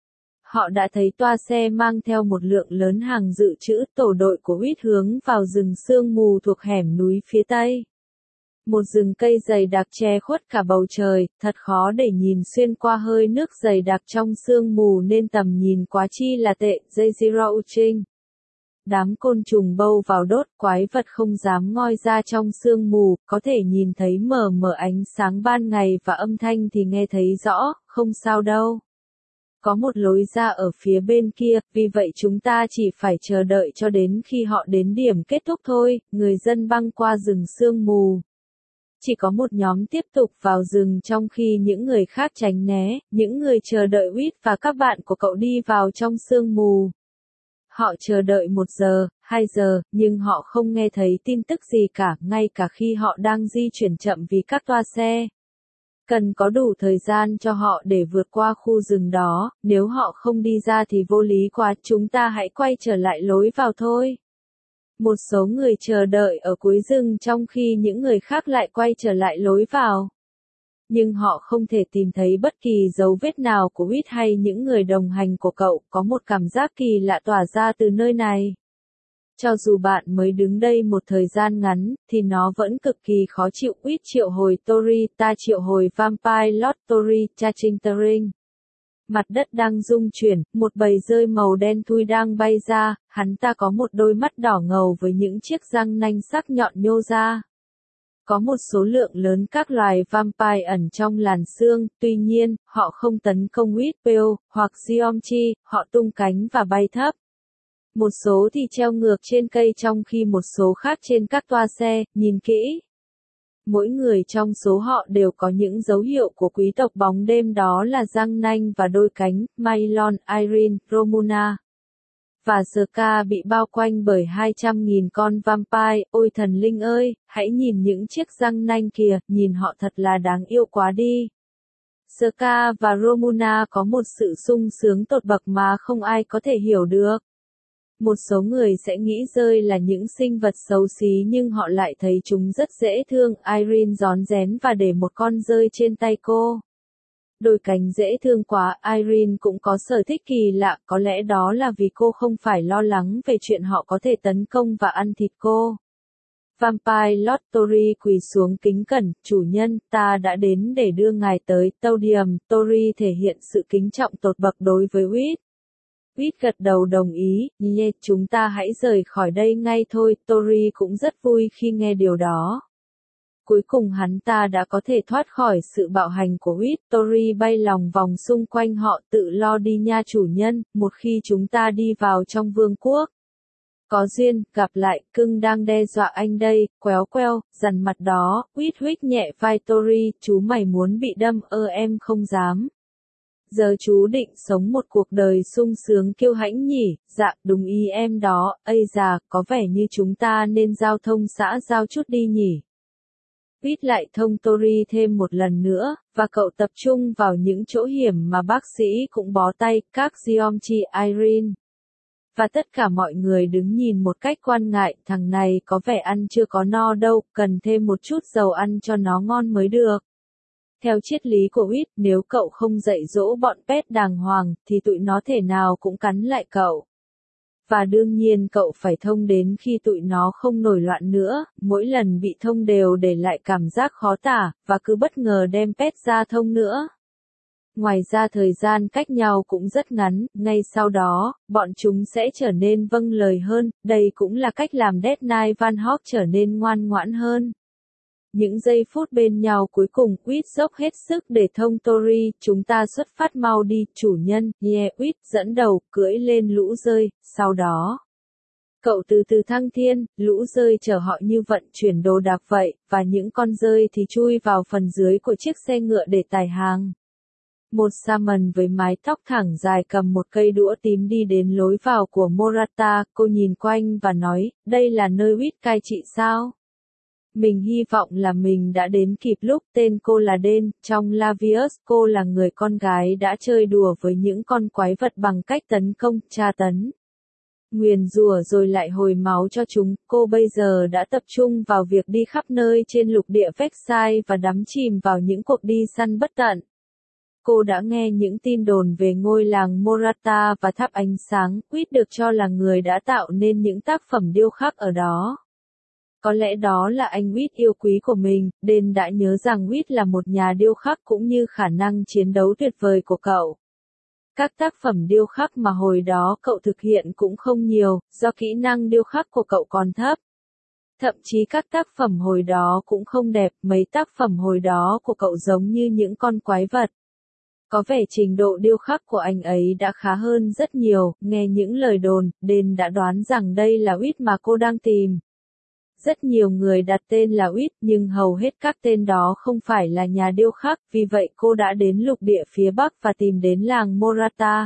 Họ đã thấy toa xe mang theo một lượng lớn hàng dự trữ. Tổ đội của Wit hướng vào rừng sương mù thuộc hẻm núi phía tây. Một rừng cây dày đặc che khuất cả bầu trời, thật khó để nhìn xuyên qua hơi nước dày đặc trong sương mù nên tầm nhìn quá chi là tệ. Zero Uching. Đám côn trùng bâu vào đốt, quái vật không dám ngoi ra trong sương mù, có thể nhìn thấy mờ mờ ánh sáng ban ngày và âm thanh thì nghe thấy rõ, không sao đâu. Có một lối ra ở phía bên kia, vì vậy chúng ta chỉ phải chờ đợi cho đến khi họ đến điểm kết thúc thôi. Người dân băng qua rừng sương mù. Chỉ có một nhóm tiếp tục vào rừng trong khi những người khác tránh né. Những người chờ đợi Wit và các bạn của cậu đi vào trong sương mù. Họ chờ đợi 1 giờ, 2 giờ, nhưng họ không nghe thấy tin tức gì cả, ngay cả khi họ đang di chuyển chậm vì các toa xe. Cần có đủ thời gian cho họ để vượt qua khu rừng đó, nếu họ không đi ra thì vô lý quá, chúng ta hãy quay trở lại lối vào thôi. Một số người chờ đợi ở cuối rừng trong khi những người khác lại quay trở lại lối vào. Nhưng họ không thể tìm thấy bất kỳ dấu vết nào của Wit hay những người đồng hành của cậu, có một cảm giác kỳ lạ tỏa ra từ nơi này. Cho dù bạn mới đứng đây một thời gian ngắn, thì nó vẫn cực kỳ khó chịu. Wit triệu hồi Tori, ta triệu hồi Vampire Lord Tori, Chachingtering. Mặt đất đang rung chuyển, một bầy dơi màu đen thui đang bay ra, hắn ta có một đôi mắt đỏ ngầu với những chiếc răng nanh sắc nhọn nhô ra. Có một số lượng lớn các loài vampire ẩn trong làn sương, tuy nhiên, họ không tấn công Wit, Peo, hoặc Giomchi, họ tung cánh và bay thấp. Một số thì treo ngược trên cây trong khi một số khác trên các toa xe, nhìn kỹ. Mỗi người trong số họ đều có những dấu hiệu của quý tộc bóng đêm, đó là răng nanh và đôi cánh, Mailon, Irene, Romuna. Và Ska bị bao quanh bởi 200.000 con vampire. Ôi thần linh ơi, hãy nhìn những chiếc răng nanh kìa, nhìn họ thật là đáng yêu quá đi. Ska và Romuna có một sự sung sướng tột bậc mà không ai có thể hiểu được. Một số người sẽ nghĩ dơi là những sinh vật xấu xí nhưng họ lại thấy chúng rất dễ thương. Irene rón rén và để một con dơi trên tay cô. Đôi cánh dễ thương quá. Irene cũng có sở thích kỳ lạ, có lẽ đó là vì cô không phải lo lắng về chuyện họ có thể tấn công và ăn thịt cô. Vampire Lord Tori quỳ xuống kính cẩn, chủ nhân, ta đã đến để đưa ngài tới Taudium. Tori thể hiện sự kính trọng tột bậc đối với Whit. Whit gật đầu đồng ý, chúng ta hãy rời khỏi đây ngay thôi. Tori cũng rất vui khi nghe điều đó. Cuối cùng hắn ta đã có thể thoát khỏi sự bạo hành của Whit. Tori bay lòng vòng xung quanh họ, tự lo đi nha chủ nhân, một khi chúng ta đi vào trong vương quốc. Có duyên, gặp lại, cưng đang đe dọa anh đây, quéo queo, dằn mặt đó. Whit huých nhẹ vai Tori, chú mày muốn bị đâm, em không dám. Giờ chú định sống một cuộc đời sung sướng kiêu hãnh nhỉ? Dạ, đúng ý em đó. Ây già, có vẻ như chúng ta nên giao thông xã giao chút đi nhỉ? Whit lại thông Tori thêm một lần nữa, và cậu tập trung vào những chỗ hiểm mà bác sĩ cũng bó tay, các Geomchi Irene. Và tất cả mọi người đứng nhìn một cách quan ngại, thằng này có vẻ ăn chưa có no đâu, cần thêm một chút dầu ăn cho nó ngon mới được. Theo triết lý của Whit, nếu cậu không dạy dỗ bọn pet đàng hoàng, thì tụi nó thể nào cũng cắn lại cậu. Và đương nhiên cậu phải thông đến khi tụi nó không nổi loạn nữa, mỗi lần bị thông đều để lại cảm giác khó tả, và cứ bất ngờ đem pet ra thông nữa. Ngoài ra thời gian cách nhau cũng rất ngắn, ngay sau đó, bọn chúng sẽ trở nên vâng lời hơn, đây cũng là cách làm Dead Knight Van Hawk trở nên ngoan ngoãn hơn. Những giây phút bên nhau cuối cùng, Whit dốc hết sức để thông Tori, chúng ta xuất phát mau đi, chủ nhân, Whit dẫn đầu, cưỡi lên lũ rơi, sau đó. Cậu từ từ thăng thiên, lũ rơi chở họ như vận chuyển đồ đạc vậy, và những con rơi thì chui vào phần dưới của chiếc xe ngựa để tải hàng. Một Shaman với mái tóc thẳng dài cầm một cây đũa tím đi đến lối vào của Morata, cô nhìn quanh và nói, đây là nơi Whit cai trị sao? Mình hy vọng là mình đã đến kịp lúc. Tên cô là Den, trong Lavius, cô là người con gái đã chơi đùa với những con quái vật bằng cách tấn công, tra tấn, nguyền rủa rồi lại hồi máu cho chúng. Cô bây giờ đã tập trung vào việc đi khắp nơi trên lục địa Vexai và đắm chìm vào những cuộc đi săn bất tận. Cô đã nghe những tin đồn về ngôi làng Morata và tháp ánh sáng. Whit được cho là người đã tạo nên những tác phẩm điêu khắc ở đó. Có lẽ đó là anh Whit yêu quý của mình. Den đã nhớ rằng Whit là một nhà điêu khắc cũng như khả năng chiến đấu tuyệt vời của cậu. Các tác phẩm điêu khắc mà hồi đó cậu thực hiện cũng không nhiều, do kỹ năng điêu khắc của cậu còn thấp. Thậm chí các tác phẩm hồi đó cũng không đẹp, mấy tác phẩm hồi đó của cậu giống như những con quái vật. Có vẻ trình độ điêu khắc của anh ấy đã khá hơn rất nhiều, nghe những lời đồn, Den đã đoán rằng đây là Whit mà cô đang tìm. Rất nhiều người đặt tên là Whit, nhưng hầu hết các tên đó không phải là nhà điêu khắc, vì vậy cô đã đến lục địa phía Bắc và tìm đến làng Morata.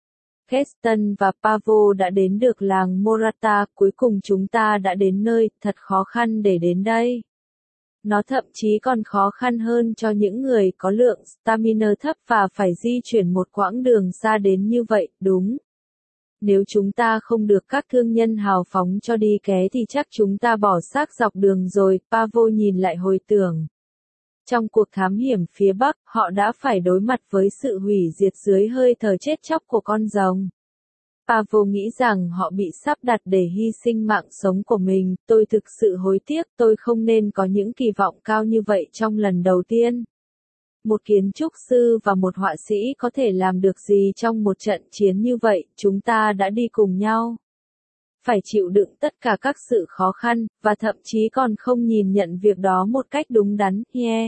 Keston và Pavo đã đến được làng Morata, cuối cùng chúng ta đã đến nơi, thật khó khăn để đến đây. Nó thậm chí còn khó khăn hơn cho những người có lượng stamina thấp và phải di chuyển một quãng đường xa đến như vậy, đúng. Nếu chúng ta không được các thương nhân hào phóng cho đi ké thì chắc chúng ta bỏ xác dọc đường rồi. Pavo nhìn lại hồi tưởng. Trong cuộc thám hiểm phía Bắc, họ đã phải đối mặt với sự hủy diệt dưới hơi thở chết chóc của con rồng. Pavo nghĩ rằng họ bị sắp đặt để hy sinh mạng sống của mình. Tôi thực sự hối tiếc, tôi không nên có những kỳ vọng cao như vậy trong lần đầu tiên. Một kiến trúc sư và một họa sĩ có thể làm được gì trong một trận chiến như vậy, chúng ta đã đi cùng nhau. Phải chịu đựng tất cả các sự khó khăn, và thậm chí còn không nhìn nhận việc đó một cách đúng đắn,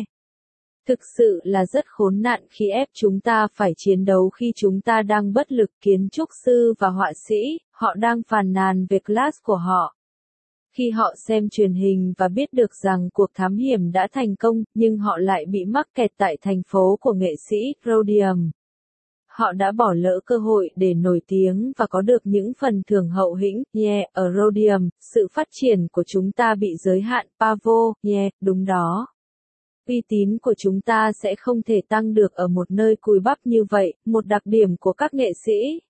Thực sự là rất khốn nạn khi ép chúng ta phải chiến đấu khi chúng ta đang bất lực. Kiến trúc sư và họa sĩ, họ đang phàn nàn về class của họ. Khi họ xem truyền hình và biết được rằng cuộc thám hiểm đã thành công, nhưng họ lại bị mắc kẹt tại thành phố của nghệ sĩ, Rhodium. Họ đã bỏ lỡ cơ hội để nổi tiếng và có được những phần thưởng hậu hĩnh. Ở Rhodium, sự phát triển của chúng ta bị giới hạn. Pavo, đúng đó. Uy tín của chúng ta sẽ không thể tăng được ở một nơi cùi bắp như vậy, một đặc điểm của các nghệ sĩ.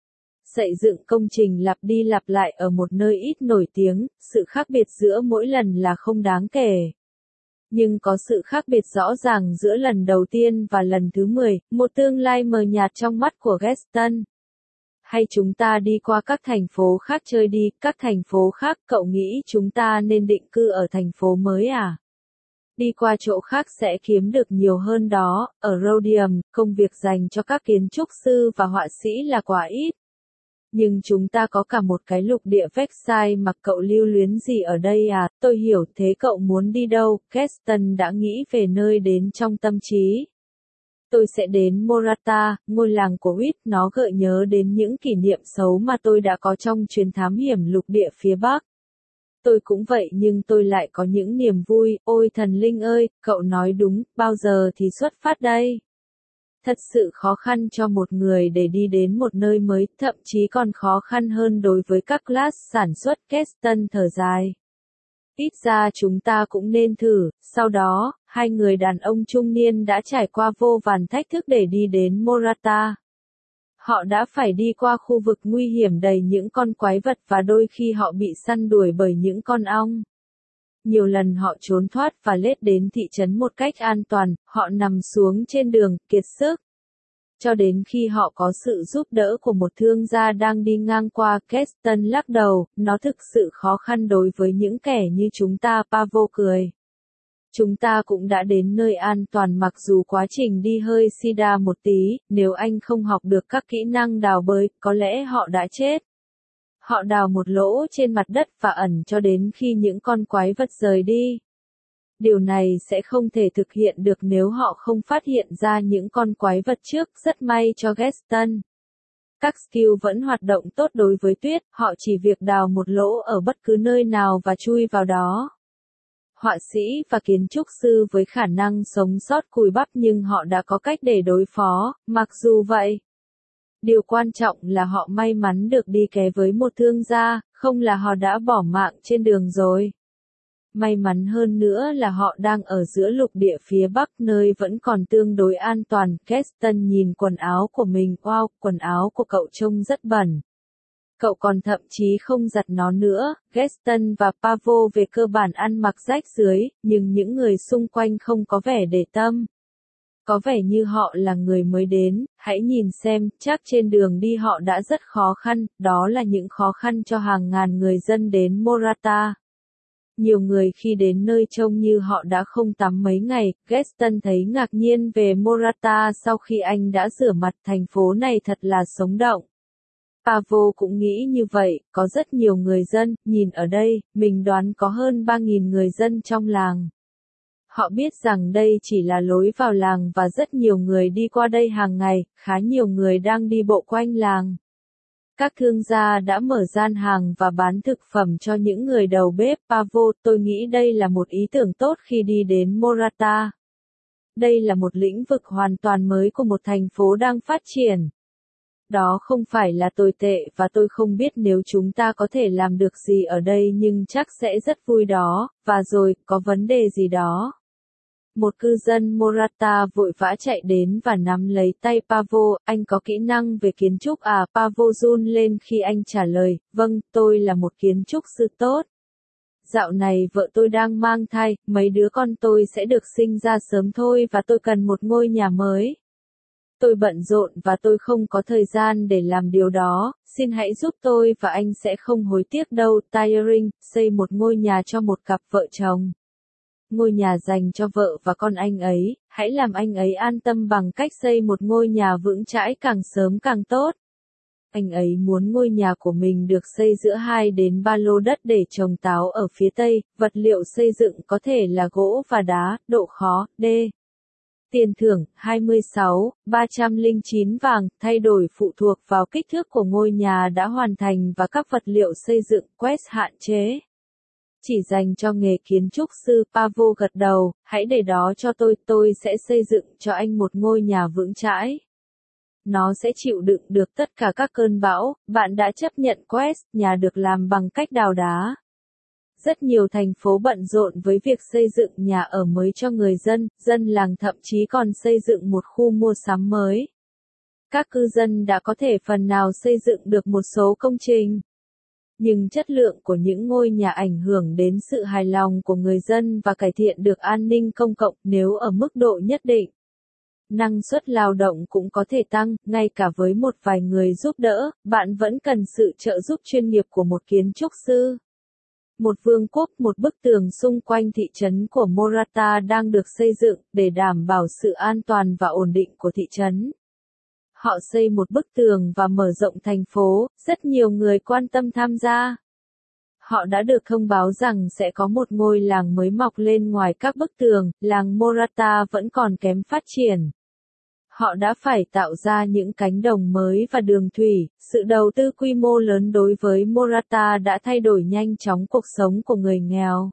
Xây dựng công trình lặp đi lặp lại ở một nơi ít nổi tiếng, sự khác biệt giữa mỗi lần là không đáng kể. Nhưng có sự khác biệt rõ ràng giữa lần đầu tiên và lần thứ 10, một tương lai mờ nhạt trong mắt của Gaston. Hay chúng ta đi qua các thành phố khác chơi đi, các thành phố khác, cậu nghĩ chúng ta nên định cư ở thành phố mới à? Đi qua chỗ khác sẽ kiếm được nhiều hơn đó. Ở Rhodium, công việc dành cho các kiến trúc sư và họa sĩ là quá ít. Nhưng chúng ta có cả một cái lục địa Versailles mà cậu lưu luyến gì ở đây à? Tôi hiểu, thế cậu muốn đi đâu? Gaston đã nghĩ về nơi đến trong tâm trí. Tôi sẽ đến Morata, ngôi làng của Huit, nó gợi nhớ đến những kỷ niệm xấu mà tôi đã có trong chuyến thám hiểm lục địa phía Bắc. Tôi cũng vậy nhưng tôi lại có những niềm vui. Ôi thần linh ơi, cậu nói đúng, bao giờ thì xuất phát đây? Thật sự khó khăn cho một người để đi đến một nơi mới, thậm chí còn khó khăn hơn đối với các class sản xuất. Gaston thở dài. Ít ra chúng ta cũng nên thử. Sau đó, hai người đàn ông trung niên đã trải qua vô vàn thách thức để đi đến Morata. Họ đã phải đi qua khu vực nguy hiểm đầy những con quái vật và đôi khi họ bị săn đuổi bởi những con ong. Nhiều lần họ trốn thoát và lết đến thị trấn một cách an toàn, họ nằm xuống trên đường, kiệt sức. Cho đến khi họ có sự giúp đỡ của một thương gia đang đi ngang qua. Gaston lắc đầu, nó thực sự khó khăn đối với những kẻ như chúng ta. Pavo cười. Chúng ta cũng đã đến nơi an toàn mặc dù quá trình đi hơi sida một tí, nếu anh không học được các kỹ năng đào bơi, có lẽ họ đã chết. Họ đào một lỗ trên mặt đất và ẩn cho đến khi những con quái vật rời đi. Điều này sẽ không thể thực hiện được nếu họ không phát hiện ra những con quái vật trước. Rất may cho Gaston. Các skill vẫn hoạt động tốt đối với tuyết, họ chỉ việc đào một lỗ ở bất cứ nơi nào và chui vào đó. Họa sĩ và kiến trúc sư với khả năng sống sót cùi bắp nhưng họ đã có cách để đối phó. Mặc dù vậy, điều quan trọng là họ may mắn được đi ké với một thương gia, không là họ đã bỏ mạng trên đường rồi. May mắn hơn nữa là họ đang ở giữa lục địa phía Bắc nơi vẫn còn tương đối an toàn. Gaston nhìn quần áo của mình. Wow, quần áo của cậu trông rất bẩn. Cậu còn thậm chí không giặt nó nữa. Gaston và Pavo về cơ bản ăn mặc rách rưới, nhưng những người xung quanh không có vẻ để tâm. Có vẻ như họ là người mới đến, hãy nhìn xem, chắc trên đường đi họ đã rất khó khăn, đó là những khó khăn cho hàng ngàn người dân đến Morata. Nhiều người khi đến nơi trông như họ đã không tắm mấy ngày. Gaston thấy ngạc nhiên về Morata sau khi anh đã rửa mặt. Thành phố này thật là sống động. Pavo cũng nghĩ như vậy, có rất nhiều người dân, nhìn ở đây, mình đoán có hơn 3.000 người dân trong làng. Họ biết rằng đây chỉ là lối vào làng và rất nhiều người đi qua đây hàng ngày, khá nhiều người đang đi bộ quanh làng. Các thương gia đã mở gian hàng và bán thực phẩm cho những người đầu bếp. Pavo, tôi nghĩ đây là một ý tưởng tốt khi đi đến Morata. Đây là một lĩnh vực hoàn toàn mới của một thành phố đang phát triển. Đó không phải là tồi tệ và tôi không biết nếu chúng ta có thể làm được gì ở đây nhưng chắc sẽ rất vui đó, và rồi, có vấn đề gì đó. Một cư dân Morata vội vã chạy đến và nắm lấy tay Pavo. Anh có kỹ năng về kiến trúc à? Pavo run lên khi anh trả lời, vâng, tôi là một kiến trúc sư tốt. Dạo này vợ tôi đang mang thai, mấy đứa con tôi sẽ được sinh ra sớm thôi và tôi cần một ngôi nhà mới. Tôi bận rộn và tôi không có thời gian để làm điều đó, xin hãy giúp tôi và anh sẽ không hối tiếc đâu. Tiring, xây một ngôi nhà cho một cặp vợ chồng. Ngôi nhà dành cho vợ và con anh ấy, hãy làm anh ấy an tâm bằng cách xây một ngôi nhà vững chãi càng sớm càng tốt. Anh ấy muốn ngôi nhà của mình được xây giữa 2 đến 3 lô đất để trồng táo ở phía tây, vật liệu xây dựng có thể là gỗ và đá, độ khó, D. Tiền thưởng, 26.309 vàng, thay đổi phụ thuộc vào kích thước của ngôi nhà đã hoàn thành và các vật liệu xây dựng. Quest hạn chế. Chỉ dành cho nghề kiến trúc sư. Pavo gật đầu, hãy để đó cho tôi sẽ xây dựng cho anh một ngôi nhà vững chãi. nó sẽ chịu đựng được tất cả các cơn bão. Bạn đã chấp nhận quest, nhà được làm bằng cách đào đá. Rất nhiều thành phố bận rộn với việc xây dựng nhà ở mới cho người dân, dân làng thậm chí còn xây dựng một khu mua sắm mới. Các cư dân đã có thể phần nào xây dựng được một số công trình. Nhưng chất lượng của những ngôi nhà ảnh hưởng đến sự hài lòng của người dân và cải thiện được an ninh công cộng nếu ở mức độ nhất định. Năng suất lao động cũng có thể tăng, ngay cả với một vài người giúp đỡ, bạn vẫn cần sự trợ giúp chuyên nghiệp của một kiến trúc sư. Một vương quốc, một bức tường xung quanh thị trấn của Morata đang được xây dựng để đảm bảo sự an toàn và ổn định của thị trấn. Họ xây một bức tường và mở rộng thành phố, rất nhiều người quan tâm tham gia. Họ đã được thông báo rằng sẽ có một ngôi làng mới mọc lên ngoài các bức tường, làng Morata vẫn còn kém phát triển. Họ đã phải tạo ra những cánh đồng mới và đường thủy, sự đầu tư quy mô lớn đối với Morata đã thay đổi nhanh chóng cuộc sống của người nghèo.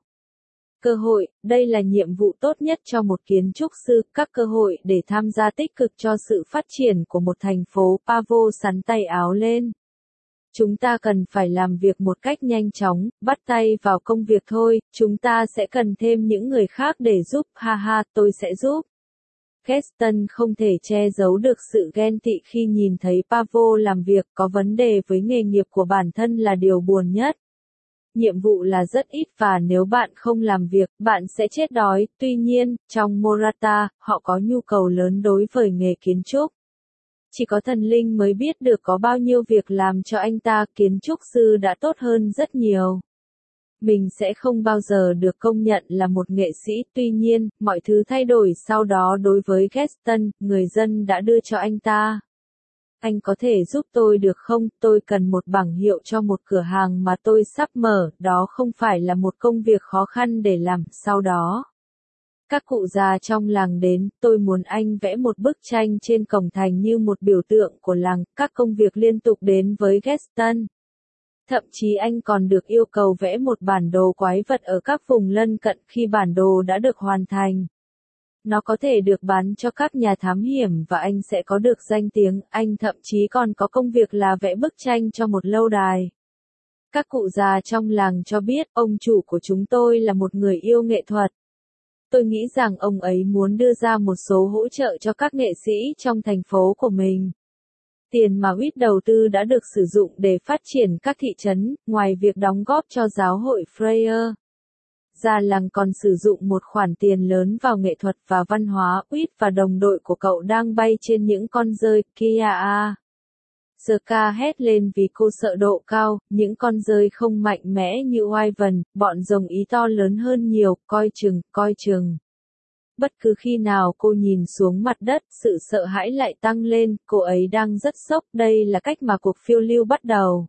Cơ hội, đây là nhiệm vụ tốt nhất cho một kiến trúc sư, các cơ hội để tham gia tích cực cho sự phát triển của một thành phố. Pavo sắn tay áo lên. Chúng ta cần phải làm việc một cách nhanh chóng, bắt tay vào công việc thôi, chúng ta sẽ cần thêm những người khác để giúp, haha, tôi sẽ giúp. Gaston không thể che giấu được sự ghen tị khi nhìn thấy Pavo làm việc, có vấn đề với nghề nghiệp của bản thân là điều buồn nhất. Nhiệm vụ là rất ít và nếu bạn không làm việc, bạn sẽ chết đói. Tuy nhiên, trong Morata, họ có nhu cầu lớn đối với nghề kiến trúc. Chỉ có thần linh mới biết được có bao nhiêu việc làm cho anh ta, kiến trúc sư đã tốt hơn rất nhiều. Mình sẽ không bao giờ được công nhận là một nghệ sĩ, tuy nhiên, mọi thứ thay đổi sau đó đối với Gaston, người dân đã đưa cho anh ta. Anh có thể giúp tôi được không? Tôi cần một bảng hiệu cho một cửa hàng mà tôi sắp mở, đó không phải là một công việc khó khăn để làm. Sau đó, các cụ già trong làng đến, tôi muốn anh vẽ một bức tranh trên cổng thành như một biểu tượng của làng, các công việc liên tục đến với Gaston. Thậm chí anh còn được yêu cầu vẽ một bản đồ quái vật ở các vùng lân cận khi bản đồ đã được hoàn thành. Nó có thể được bán cho các nhà thám hiểm và anh sẽ có được danh tiếng, anh thậm chí còn có công việc là vẽ bức tranh cho một lâu đài. Các cụ già trong làng cho biết, ông chủ của chúng tôi là một người yêu nghệ thuật. Tôi nghĩ rằng ông ấy muốn đưa ra một số hỗ trợ cho các nghệ sĩ trong thành phố của mình. Tiền mà Huit đầu tư đã được sử dụng để phát triển các thị trấn, ngoài việc đóng góp cho giáo hội Freya. Già làng còn sử dụng một khoản tiền lớn vào nghệ thuật và văn hóa. Huit và đồng đội của cậu đang bay trên những con dơi, kia a. Ska hét lên vì cô sợ độ cao, những con dơi không mạnh mẽ như Wyvern, bọn rồng ý to lớn hơn nhiều, coi chừng, coi chừng. Bất cứ khi nào cô nhìn xuống mặt đất, sự sợ hãi lại tăng lên, cô ấy đang rất sốc, đây là cách mà cuộc phiêu lưu bắt đầu.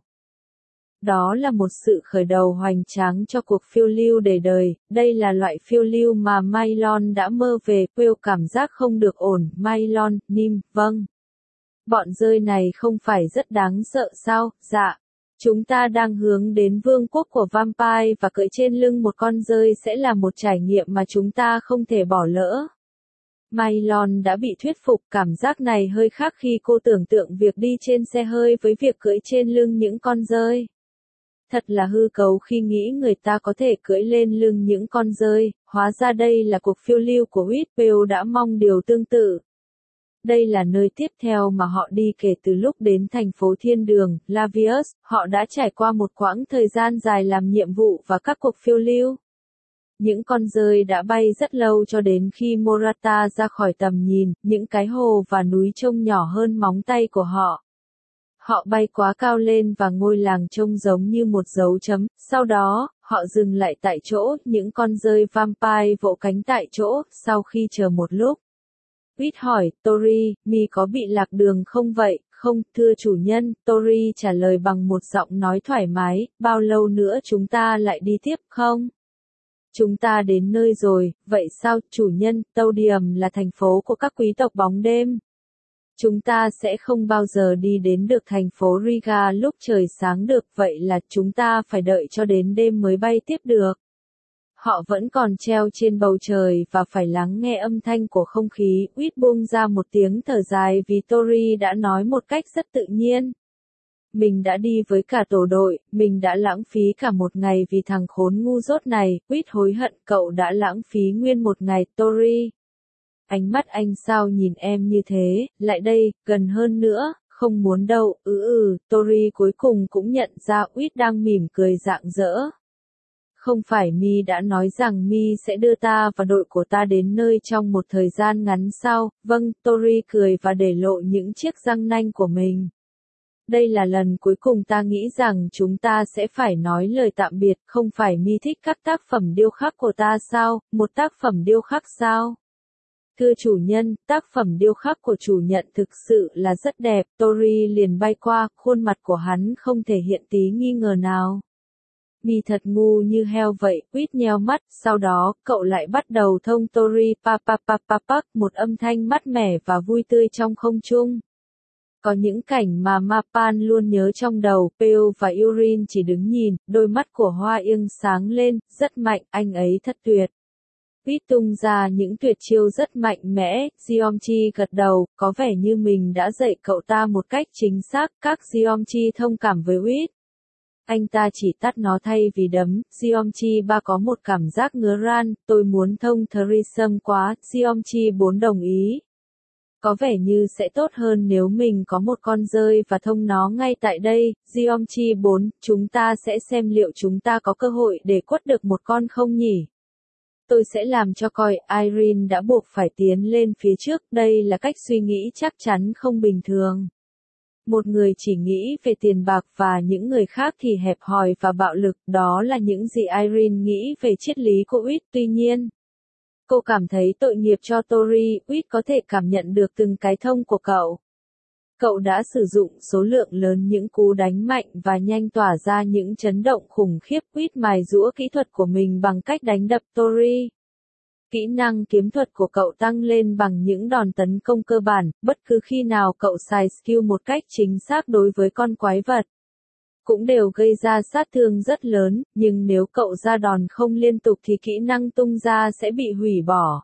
Đó là một sự khởi đầu hoành tráng cho cuộc phiêu lưu để đời, đây là loại phiêu lưu mà Mylon đã mơ về, Will cảm giác không được ổn, Mylon, Nim, vâng. Bọn dơi này không phải rất đáng sợ sao, dạ. Chúng ta đang hướng đến vương quốc của vampire và cưỡi trên lưng một con dơi sẽ là một trải nghiệm mà chúng ta không thể bỏ lỡ. Mylon đã bị thuyết phục, cảm giác này hơi khác khi cô tưởng tượng việc đi trên xe hơi với việc cưỡi trên lưng những con dơi. Thật là hư cấu khi nghĩ người ta có thể cưỡi lên lưng những con dơi, hóa ra đây là cuộc phiêu lưu của Huit. Will đã mong điều tương tự. Đây là nơi tiếp theo mà họ đi kể từ lúc đến thành phố thiên đường, Lavius, họ đã trải qua một quãng thời gian dài làm nhiệm vụ và các cuộc phiêu lưu. Những con dơi đã bay rất lâu cho đến khi Morata ra khỏi tầm nhìn, những cái hồ và núi trông nhỏ hơn móng tay của họ. Họ bay quá cao lên và ngôi làng trông giống như một dấu chấm, sau đó, họ dừng lại tại chỗ, những con dơi vampire vỗ cánh tại chỗ, sau khi chờ một lúc. Huit hỏi, Tori, mi có bị lạc đường không vậy? Không, thưa chủ nhân, Tori trả lời bằng một giọng nói thoải mái, bao lâu nữa chúng ta lại đi tiếp không? Chúng ta đến nơi rồi, vậy sao, chủ nhân, Taudium là thành phố của các quý tộc bóng đêm. Chúng ta sẽ không bao giờ đi đến được thành phố Riga lúc trời sáng được, vậy là chúng ta phải đợi cho đến đêm mới bay tiếp được. Họ vẫn còn treo trên bầu trời và phải lắng nghe âm thanh của không khí. Uýt buông ra một tiếng thở dài vì Tori đã nói một cách rất tự nhiên. Mình đã đi với cả tổ đội, mình đã lãng phí cả một ngày vì thằng khốn ngu dốt này. Uýt hối hận cậu đã lãng phí nguyên một ngày, Tori. Ánh mắt anh sao nhìn em như thế, lại đây, gần hơn nữa, không muốn đâu, Tori cuối cùng cũng nhận ra Uýt đang mỉm cười rạng rỡ. Không phải Mi đã nói rằng Mi sẽ đưa ta và đội của ta đến nơi trong một thời gian ngắn sao? Vâng, Tori cười và để lộ những chiếc răng nanh của mình. Đây là lần cuối cùng ta nghĩ rằng chúng ta sẽ phải nói lời tạm biệt, không phải Mi thích các tác phẩm điêu khắc của ta sao? Một tác phẩm điêu khắc sao? Thưa chủ nhân, tác phẩm điêu khắc của chủ nhận thực sự là rất đẹp. Tori liền bay qua, khuôn mặt của hắn không thể hiện tí nghi ngờ nào. Mi thật ngu như heo vậy, Uýt nheo mắt, sau đó, cậu lại bắt đầu thông Tori pa pa pa pa pa, một âm thanh mát mẻ và vui tươi trong không trung. Có những cảnh mà Mapan luôn nhớ trong đầu, Peo và Yurin chỉ đứng nhìn, đôi mắt của Hoa Yên sáng lên, rất mạnh, anh ấy thật tuyệt. Uýt tung ra những tuyệt chiêu rất mạnh mẽ, Jeongchi gật đầu, có vẻ như mình đã dạy cậu ta một cách chính xác, các Jeongchi thông cảm với Uýt. Anh ta chỉ tắt nó thay vì đấm, Jeongchi 3 có một cảm giác ngứa ran, tôi muốn thông threesome quá, Jeongchi 4 đồng ý. Có vẻ như sẽ tốt hơn nếu mình có một con dơi và thông nó ngay tại đây, Jeongchi 4, chúng ta sẽ xem liệu chúng ta có cơ hội để quất được một con không nhỉ? Tôi sẽ làm cho coi, Irene đã buộc phải tiến lên phía trước, đây là cách suy nghĩ chắc chắn không bình thường. Một người chỉ nghĩ về tiền bạc và những người khác thì hẹp hòi và bạo lực, đó là những gì Irene nghĩ về triết lý của Uýt. Tuy nhiên, cô cảm thấy tội nghiệp cho Tori. Uýt có thể cảm nhận được từng cái thông của cậu. Cậu đã sử dụng số lượng lớn những cú đánh mạnh và nhanh tỏa ra những chấn động khủng khiếp. Uýt mài giũa kỹ thuật của mình bằng cách đánh đập Tori. Kỹ năng kiếm thuật của cậu tăng lên bằng những đòn tấn công cơ bản, bất cứ khi nào cậu xài skill một cách chính xác đối với con quái vật. Cũng đều gây ra sát thương rất lớn, nhưng nếu cậu ra đòn không liên tục thì kỹ năng tung ra sẽ bị hủy bỏ.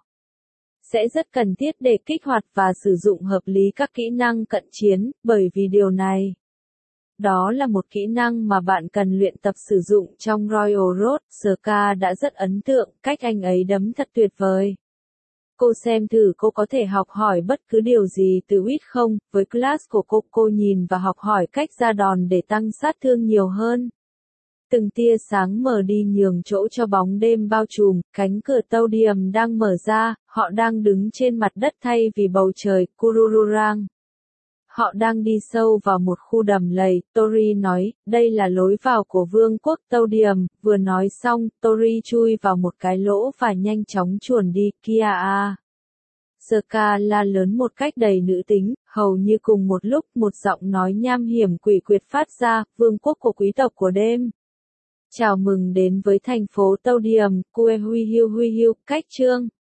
Sẽ rất cần thiết để kích hoạt và sử dụng hợp lý các kỹ năng cận chiến, bởi vì điều này. Đó là một kỹ năng mà bạn cần luyện tập sử dụng trong Royal Road. Ska đã rất ấn tượng, cách anh ấy đấm thật tuyệt vời. Cô xem thử cô có thể học hỏi bất cứ điều gì từ Uýt không, với class của cô nhìn và học hỏi cách ra đòn để tăng sát thương nhiều hơn. Từng tia sáng mờ đi nhường chỗ cho bóng đêm bao trùm, cánh cửa Taudium đang mở ra, họ đang đứng trên mặt đất thay vì bầu trời, Kurururang. Họ đang đi sâu vào một khu đầm lầy, Tori nói, đây là lối vào của vương quốc Taudium. Vừa nói xong, Tori chui vào một cái lỗ và nhanh chóng chuồn đi, kia a. Ska la lớn một cách đầy nữ tính, hầu như cùng một lúc một giọng nói nham hiểm quỷ quyệt phát ra, vương quốc của quý tộc của đêm. Chào mừng đến với thành phố Taudium, Huy Hiu, cách chương.